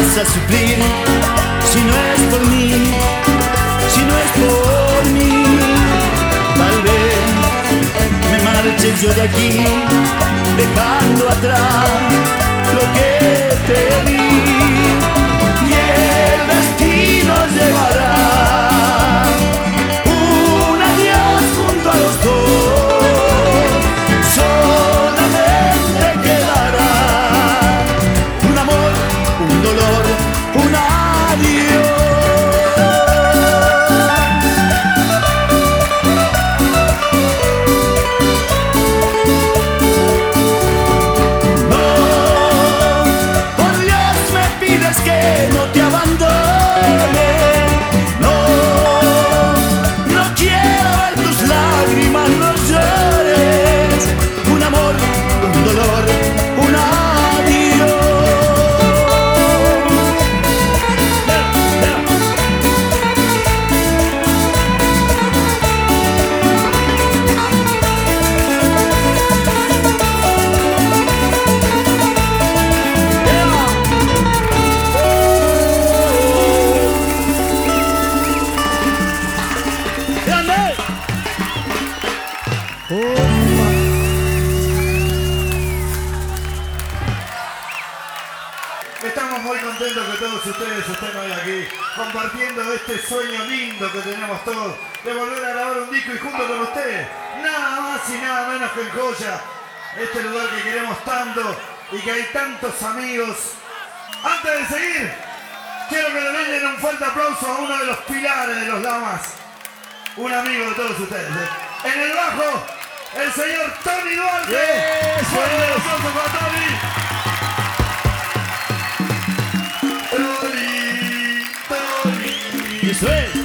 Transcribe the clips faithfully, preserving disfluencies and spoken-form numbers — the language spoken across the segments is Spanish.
vas a sufrir si no es por mí, si no es por mí. Tal vez me marche yo de aquí, dejando atrás lo que te di, y el destino llevará un adiós junto a los dos. Solamente quedará un amor, un dolor, un adiós. Que no te abandone, no, no quiero ver tus lágrimas, no llores. Un amor, un dolor, un adiós. Estamos muy contentos que todos ustedes estén hoy aquí compartiendo este sueño lindo que tenemos todos de volver a grabar un disco y junto con ustedes, nada más y nada menos que en Joya, este lugar que queremos tanto y que hay tantos amigos. Antes de seguir, quiero que le den un fuerte aplauso a uno de los pilares de los Lamas, un amigo de todos ustedes. ¿eh? En el bajo, el señor Tony Duarte. Yes, ¡Fuerte yes. aplauso para Tony! Y eso es.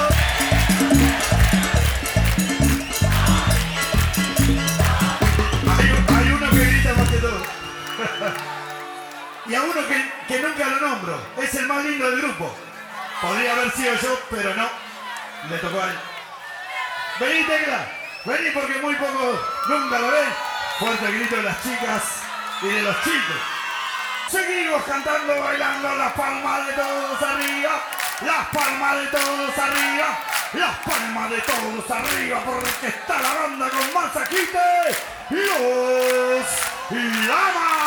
Hay, hay uno que grita más que todo. Y a uno que, que nunca lo nombro. Es el más lindo del grupo. Podría haber sido yo, pero no. Le tocó a él. Vení, Tecla. Vení porque muy poco nunca lo ven. Fuerte grito de las chicas y de los chicos. Seguimos cantando, bailando, las palmas de todos arriba. Las palmas de todos arriba, las palmas de todos arriba, porque está la banda con más aquí, los Lamas.